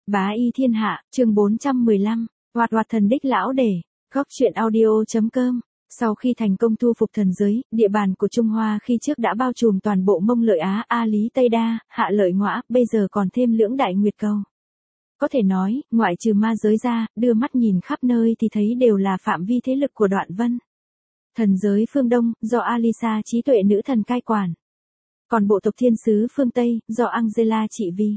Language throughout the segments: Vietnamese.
Bá y thiên hạ, chương 415, Hoạt hoạt thần đích lão để, góc truyện audio.com. Sau khi thành công thu phục thần giới, địa bàn của Trung Hoa khi trước đã bao trùm toàn bộ Mông Lợi Á, A Lý Tây Đa, Hạ Lợi Ngõa, bây giờ còn thêm lưỡng đại nguyệt cầu. Có thể nói, ngoại trừ ma giới ra, đưa mắt nhìn khắp nơi thì thấy đều là phạm vi thế lực của Đoạn Vân. Thần giới phương Đông, do Alisa trí tuệ nữ thần cai quản. Còn bộ tộc thiên sứ phương Tây, do Angela trị vì.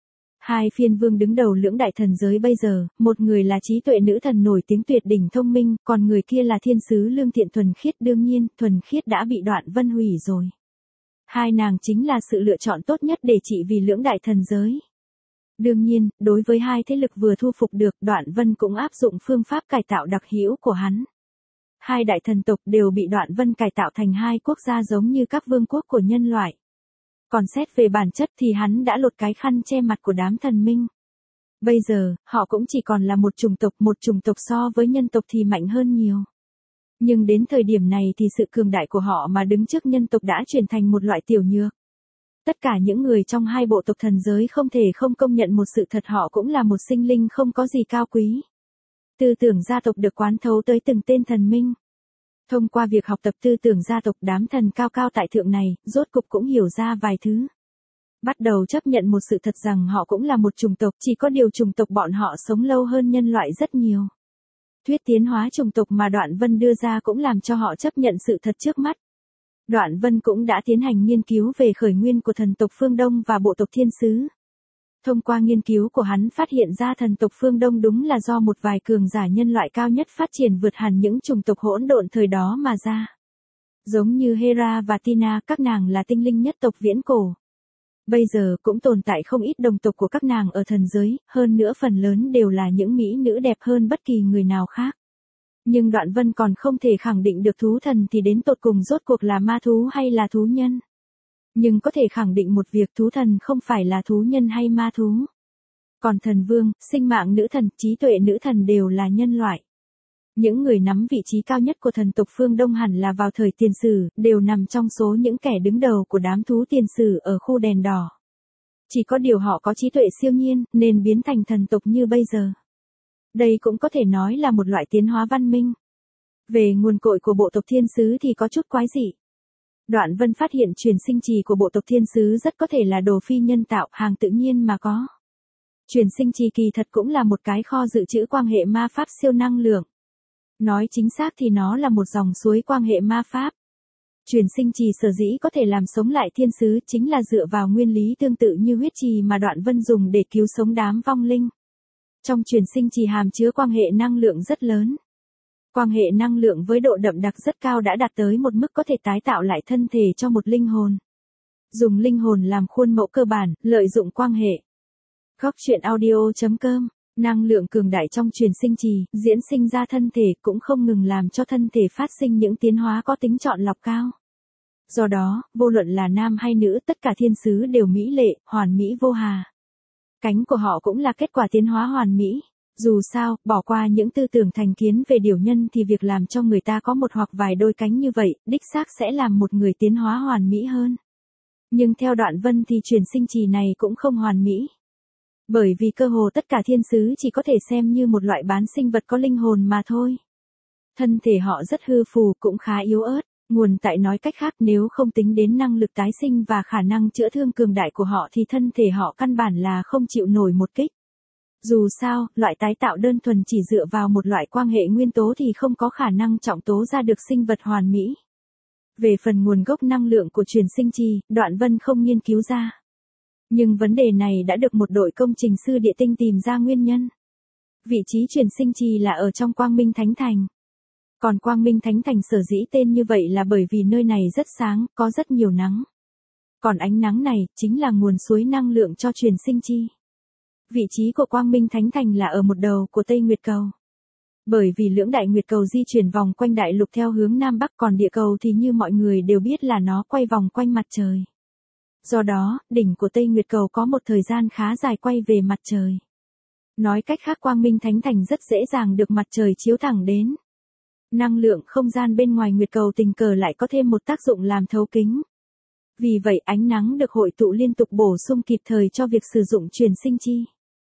Hai phiên vương đứng đầu lưỡng đại thần giới bây giờ, một người là trí tuệ nữ thần nổi tiếng tuyệt đỉnh thông minh, còn người kia là thiên sứ lương thiện thuần khiết. Đương nhiên, thuần khiết đã bị Đoạn Vân hủy rồi. Hai nàng chính là sự lựa chọn tốt nhất để trị vì lưỡng đại thần giới. Đương nhiên, đối với hai thế lực vừa thu phục được, Đoạn Vân cũng áp dụng phương pháp cải tạo đặc hữu của hắn. Hai đại thần tộc đều bị Đoạn Vân cải tạo thành hai quốc gia giống như các vương quốc của nhân loại. Còn xét về bản chất thì hắn đã lột cái khăn che mặt của đám thần minh. Bây giờ, họ cũng chỉ còn là một chủng tộc so với nhân tộc thì mạnh hơn nhiều. Nhưng đến thời điểm này thì sự cường đại của họ mà đứng trước nhân tộc đã chuyển thành một loại tiểu nhược. Tất cả những người trong hai bộ tộc thần giới không thể không công nhận một sự thật, họ cũng là một sinh linh không có gì cao quý. Tư tưởng gia tộc được quán thấu tới từng tên thần minh. Thông qua việc học tập tư tưởng gia tộc, đám thần cao cao tại thượng này, rốt cục cũng hiểu ra vài thứ. Bắt đầu chấp nhận một sự thật rằng họ cũng là một chủng tộc, chỉ có điều chủng tộc bọn họ sống lâu hơn nhân loại rất nhiều. Thuyết tiến hóa chủng tộc mà Đoạn Vân đưa ra cũng làm cho họ chấp nhận sự thật trước mắt. Đoạn Vân cũng đã tiến hành nghiên cứu về khởi nguyên của thần tộc phương Đông và bộ tộc thiên sứ. Thông qua nghiên cứu của hắn phát hiện ra thần tộc phương Đông đúng là do một vài cường giả nhân loại cao nhất phát triển vượt hẳn những chủng tộc hỗn độn thời đó mà ra. Giống như Hera và Tina, các nàng là tinh linh nhất tộc viễn cổ. Bây giờ cũng tồn tại không ít đồng tộc của các nàng ở thần giới, hơn nữa phần lớn đều là những mỹ nữ đẹp hơn bất kỳ người nào khác. Nhưng Đoạn Vân còn không thể khẳng định được thú thần thì đến tột cùng rốt cuộc là ma thú hay là thú nhân. Nhưng có thể khẳng định một việc, thú thần không phải là thú nhân hay ma thú. Còn thần vương, sinh mạng nữ thần, trí tuệ nữ thần đều là nhân loại. Những người nắm vị trí cao nhất của thần tộc phương Đông hẳn là vào thời tiền sử, đều nằm trong số những kẻ đứng đầu của đám thú tiền sử ở khu đèn đỏ. Chỉ có điều họ có trí tuệ siêu nhiên, nên biến thành thần tộc như bây giờ. Đây cũng có thể nói là một loại tiến hóa văn minh. Về nguồn cội của bộ tộc thiên sứ thì có chút quái dị. Đoạn Vân phát hiện truyền sinh trì của bộ tộc thiên sứ rất có thể là đồ phi nhân tạo, hàng tự nhiên mà có. Truyền sinh trì kỳ thật cũng là một cái kho dự trữ quang hệ ma pháp siêu năng lượng. Nói chính xác thì nó là một dòng suối quang hệ ma pháp. Truyền sinh trì sở dĩ có thể làm sống lại thiên sứ chính là dựa vào nguyên lý tương tự như huyết trì mà Đoạn Vân dùng để cứu sống đám vong linh. Trong truyền sinh trì hàm chứa quang hệ năng lượng rất lớn. Quang hệ năng lượng với độ đậm đặc rất cao đã đạt tới một mức có thể tái tạo lại thân thể cho một linh hồn. Dùng linh hồn làm khuôn mẫu cơ bản, lợi dụng quang hệ. Góc truyện audio.com. Năng lượng cường đại trong truyền sinh trì, diễn sinh ra thân thể cũng không ngừng làm cho thân thể phát sinh những tiến hóa có tính chọn lọc cao. Do đó, vô luận là nam hay nữ, tất cả thiên sứ đều mỹ lệ, hoàn mỹ vô hà. Cánh của họ cũng là kết quả tiến hóa hoàn mỹ. Dù sao, bỏ qua những tư tưởng thành kiến về điều nhân thì việc làm cho người ta có một hoặc vài đôi cánh như vậy, đích xác sẽ làm một người tiến hóa hoàn mỹ hơn. Nhưng theo Đoạn Vân thì truyền sinh trì này cũng không hoàn mỹ. Bởi vì cơ hồ tất cả thiên sứ chỉ có thể xem như một loại bán sinh vật có linh hồn mà thôi. Thân thể họ rất hư phù, cũng khá yếu ớt. Nguồn tại nói cách khác, nếu không tính đến năng lực tái sinh và khả năng chữa thương cường đại của họ thì thân thể họ căn bản là không chịu nổi một kích. Dù sao, loại tái tạo đơn thuần chỉ dựa vào một loại quang hệ nguyên tố thì không có khả năng trọng tố ra được sinh vật hoàn mỹ. Về phần nguồn gốc năng lượng của truyền sinh trì, Đoạn Vân không nghiên cứu ra. Nhưng vấn đề này đã được một đội công trình sư địa tinh tìm ra nguyên nhân. Vị trí truyền sinh trì là ở trong Quang Minh Thánh Thành. Còn Quang Minh Thánh Thành sở dĩ tên như vậy là bởi vì nơi này rất sáng, có rất nhiều nắng. Còn ánh nắng này, chính là nguồn suối năng lượng cho truyền sinh chi. Vị trí của Quang Minh Thánh Thành là ở một đầu của Tây Nguyệt Cầu. Bởi vì lưỡng đại nguyệt cầu di chuyển vòng quanh đại lục theo hướng Nam Bắc, còn địa cầu thì như mọi người đều biết là nó quay vòng quanh mặt trời. Do đó, đỉnh của Tây Nguyệt Cầu có một thời gian khá dài quay về mặt trời. Nói cách khác, Quang Minh Thánh Thành rất dễ dàng được mặt trời chiếu thẳng đến. Năng lượng không gian bên ngoài nguyệt cầu tình cờ lại có thêm một tác dụng làm thấu kính. Vì vậy ánh nắng được hội tụ liên tục bổ sung kịp thời cho việc sử dụng truyền sinh chi.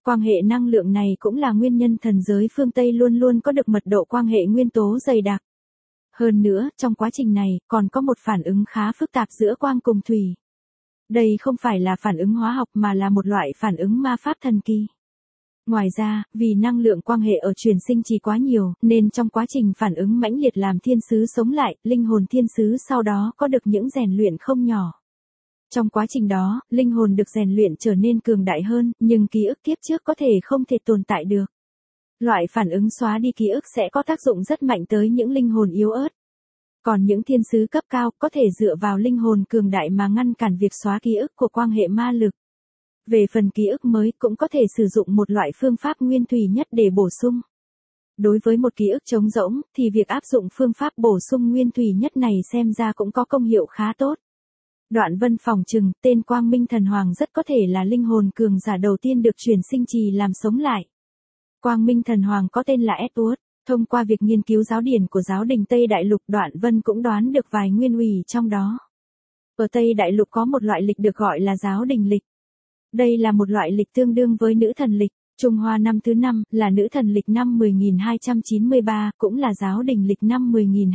Quan hệ năng lượng này cũng là nguyên nhân thần giới phương Tây luôn luôn có được mật độ quan hệ nguyên tố dày đặc. Hơn nữa, trong quá trình này, còn có một phản ứng khá phức tạp giữa quang cùng thủy. Đây không phải là phản ứng hóa học mà là một loại phản ứng ma pháp thần kỳ. Ngoài ra, vì năng lượng quan hệ ở truyền sinh chỉ quá nhiều, nên trong quá trình phản ứng mãnh liệt làm thiên sứ sống lại, linh hồn thiên sứ sau đó có được những rèn luyện không nhỏ. Trong quá trình đó, linh hồn được rèn luyện trở nên cường đại hơn, nhưng ký ức kiếp trước có thể không thể tồn tại được. Loại phản ứng xóa đi ký ức sẽ có tác dụng rất mạnh tới những linh hồn yếu ớt. Còn những thiên sứ cấp cao có thể dựa vào linh hồn cường đại mà ngăn cản việc xóa ký ức của quan hệ ma lực. Về phần ký ức mới cũng có thể sử dụng một loại phương pháp nguyên thủy nhất để bổ sung. Đối với một ký ức trống rỗng, thì việc áp dụng phương pháp bổ sung nguyên thủy nhất này xem ra cũng có công hiệu khá tốt. Đoạn Vân phỏng chừng, tên Quang Minh Thần Hoàng rất có thể là linh hồn cường giả đầu tiên được truyền sinh trì làm sống lại. Quang Minh Thần Hoàng có tên là Edward. Thông qua việc nghiên cứu giáo điển của giáo đình Tây Đại Lục, Đoạn Vân cũng đoán được vài nguyên ủy trong đó. Ở Tây Đại Lục có một loại lịch được gọi là giáo đình lịch. Đây là một loại lịch tương đương với nữ thần lịch. Trung Hoa năm thứ 5 là nữ thần lịch năm 10.293, cũng là giáo đình lịch năm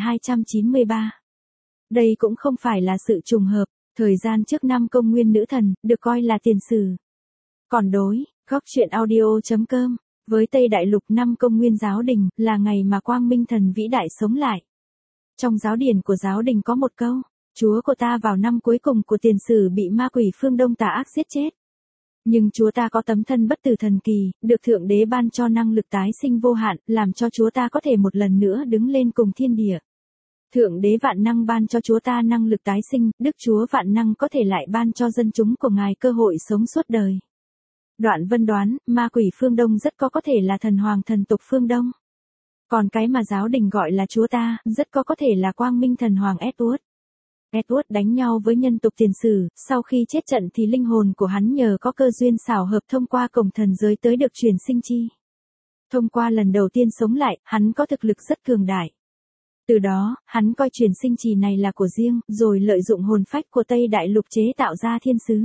10.293. Đây cũng không phải là sự trùng hợp, thời gian trước năm công nguyên nữ thần, được coi là tiền sử. Còn đối, góc truyện audio.com, với Tây Đại Lục năm công nguyên giáo đình, là ngày mà Quang Minh Thần vĩ đại sống lại. Trong giáo điển của giáo đình có một câu, Chúa của ta vào năm cuối cùng của tiền sử bị ma quỷ phương Đông tà ác giết chết. Nhưng Chúa ta có tấm thân bất tử thần kỳ, được Thượng Đế ban cho năng lực tái sinh vô hạn, làm cho Chúa ta có thể một lần nữa đứng lên cùng thiên địa. Thượng Đế vạn năng ban cho Chúa ta năng lực tái sinh, Đức Chúa vạn năng có thể lại ban cho dân chúng của Ngài cơ hội sống suốt đời. Đoạn Vân đoán, ma quỷ phương Đông rất có thể là thần hoàng thần tục phương Đông. Còn cái mà giáo đình gọi là Chúa ta, rất có thể là Quang Minh Thần Hoàng Edward. Edward đánh nhau với nhân tục tiền sử, sau khi chết trận thì linh hồn của hắn nhờ có cơ duyên xảo hợp thông qua cổng thần giới tới được truyền sinh chi. Thông qua lần đầu tiên sống lại, hắn có thực lực rất cường đại. Từ đó, hắn coi truyền sinh trì này là của riêng, rồi lợi dụng hồn phách của Tây Đại Lục chế tạo ra thiên sứ.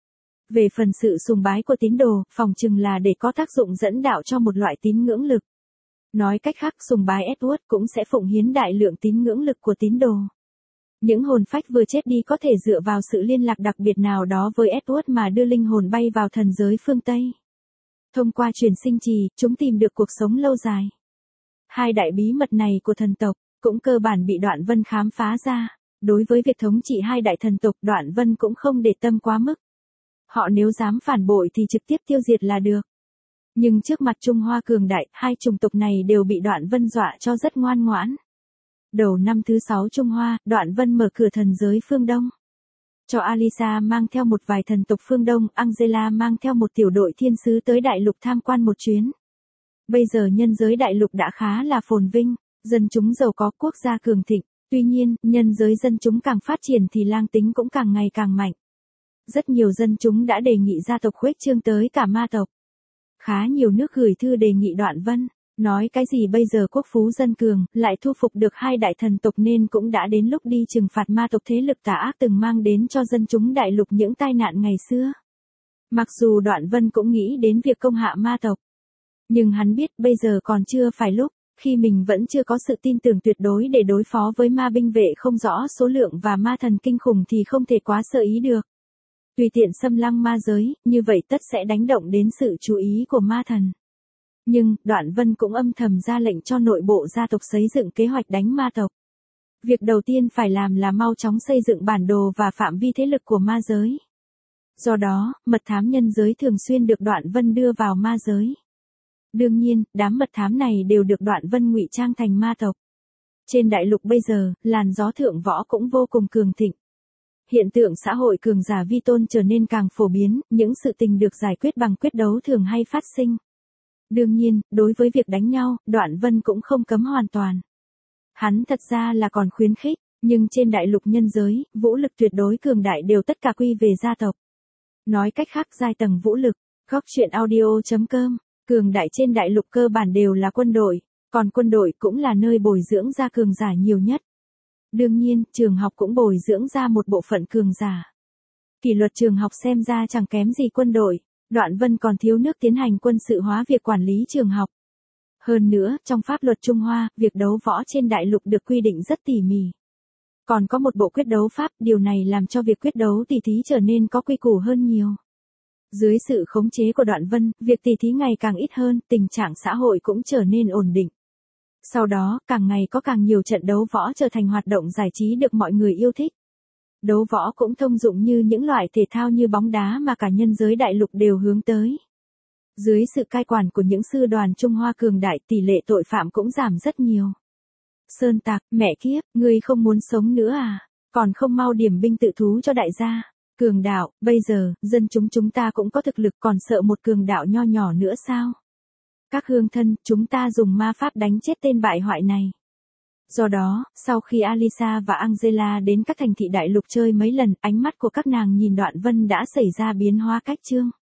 Về phần sự sùng bái của tín đồ, phỏng chừng là để có tác dụng dẫn đạo cho một loại tín ngưỡng lực. Nói cách khác, sùng bái Edward cũng sẽ phụng hiến đại lượng tín ngưỡng lực của tín đồ. Những hồn phách vừa chết đi có thể dựa vào sự liên lạc đặc biệt nào đó với Edward mà đưa linh hồn bay vào thần giới phương Tây. Thông qua truyền sinh trì, chúng tìm được cuộc sống lâu dài. Hai đại bí mật này của thần tộc, cũng cơ bản bị Đoạn Vân khám phá ra. Đối với việc thống trị hai đại thần tộc, Đoạn Vân cũng không để tâm quá mức. Họ nếu dám phản bội thì trực tiếp tiêu diệt là được. Nhưng trước mặt Trung Hoa cường đại, hai chủng tộc này đều bị Đoạn Vân dọa cho rất ngoan ngoãn. Đầu năm thứ 6 Trung Hoa, Đoạn Vân mở cửa thần giới phương Đông. Cho Alisa mang theo một vài thần tộc phương Đông, Angela mang theo một tiểu đội thiên sứ tới đại lục tham quan một chuyến. Bây giờ nhân giới đại lục đã khá là phồn vinh, dân chúng giàu có, quốc gia cường thịnh. Tuy nhiên, nhân giới dân chúng càng phát triển thì lang tính cũng càng ngày càng mạnh. Rất nhiều dân chúng đã đề nghị gia tộc khuếch trương tới cả ma tộc. Khá nhiều nước gửi thư đề nghị Đoạn Vân, nói cái gì bây giờ quốc phú dân cường, lại thu phục được hai đại thần tộc nên cũng đã đến lúc đi trừng phạt ma tộc thế lực tà ác từng mang đến cho dân chúng đại lục những tai nạn ngày xưa. Mặc dù Đoạn Vân cũng nghĩ đến việc công hạ ma tộc, nhưng hắn biết bây giờ còn chưa phải lúc, khi mình vẫn chưa có sự tin tưởng tuyệt đối để đối phó với ma binh vệ không rõ số lượng và ma thần kinh khủng thì không thể quá sơ ý được. Tùy tiện xâm lăng ma giới, như vậy tất sẽ đánh động đến sự chú ý của ma thần. Nhưng, Đoạn Vân cũng âm thầm ra lệnh cho nội bộ gia tộc xây dựng kế hoạch đánh ma tộc. Việc đầu tiên phải làm là mau chóng xây dựng bản đồ và phạm vi thế lực của ma giới. Do đó, mật thám nhân giới thường xuyên được Đoạn Vân đưa vào ma giới. Đương nhiên, đám mật thám này đều được Đoạn Vân ngụy trang thành ma tộc. Trên đại lục bây giờ, làn gió thượng võ cũng vô cùng cường thịnh. Hiện tượng xã hội cường giả vi tôn trở nên càng phổ biến, những sự tình được giải quyết bằng quyết đấu thường hay phát sinh. Đương nhiên, đối với việc đánh nhau, Đoạn Vân cũng không cấm hoàn toàn. Hắn thật ra là còn khuyến khích, nhưng trên đại lục nhân giới, vũ lực tuyệt đối cường đại đều tất cả quy về gia tộc. Nói cách khác, giai tầng vũ lực, góc truyện audio.com, cường đại trên đại lục cơ bản đều là quân đội, còn quân đội cũng là nơi bồi dưỡng ra cường giả nhiều nhất. Đương nhiên, trường học cũng bồi dưỡng ra một bộ phận cường giả. Kỷ luật trường học xem ra chẳng kém gì quân đội. Đoạn Vân còn thiếu nước tiến hành quân sự hóa việc quản lý trường học. Hơn nữa, trong pháp luật Trung Hoa, việc đấu võ trên đại lục được quy định rất tỉ mỉ. Còn có một bộ quyết đấu pháp, điều này làm cho việc quyết đấu tỉ thí trở nên có quy củ hơn nhiều. Dưới sự khống chế của Đoạn Vân, việc tỉ thí ngày càng ít hơn, tình trạng xã hội cũng trở nên ổn định. Sau đó, càng ngày có càng nhiều trận đấu võ trở thành hoạt động giải trí được mọi người yêu thích. Đấu võ cũng thông dụng như những loại thể thao như bóng đá mà cả nhân giới đại lục đều hướng tới. Dưới sự cai quản của những sư đoàn Trung Hoa cường đại, tỷ lệ tội phạm cũng giảm rất nhiều. Sơn Tạc, mẹ kiếp, ngươi không muốn sống nữa à? Còn không mau điểm binh tự thú cho đại gia. Cường đạo, bây giờ, dân chúng ta cũng có thực lực, còn sợ một cường đạo nho nhỏ nữa sao? Các hương thân, chúng ta dùng ma pháp đánh chết tên bại hoại này. Do đó, sau khi Alisa và Angela đến các thành thị đại lục chơi mấy lần, ánh mắt của các nàng nhìn Đoạn Vân đã xảy ra biến hóa cách chương.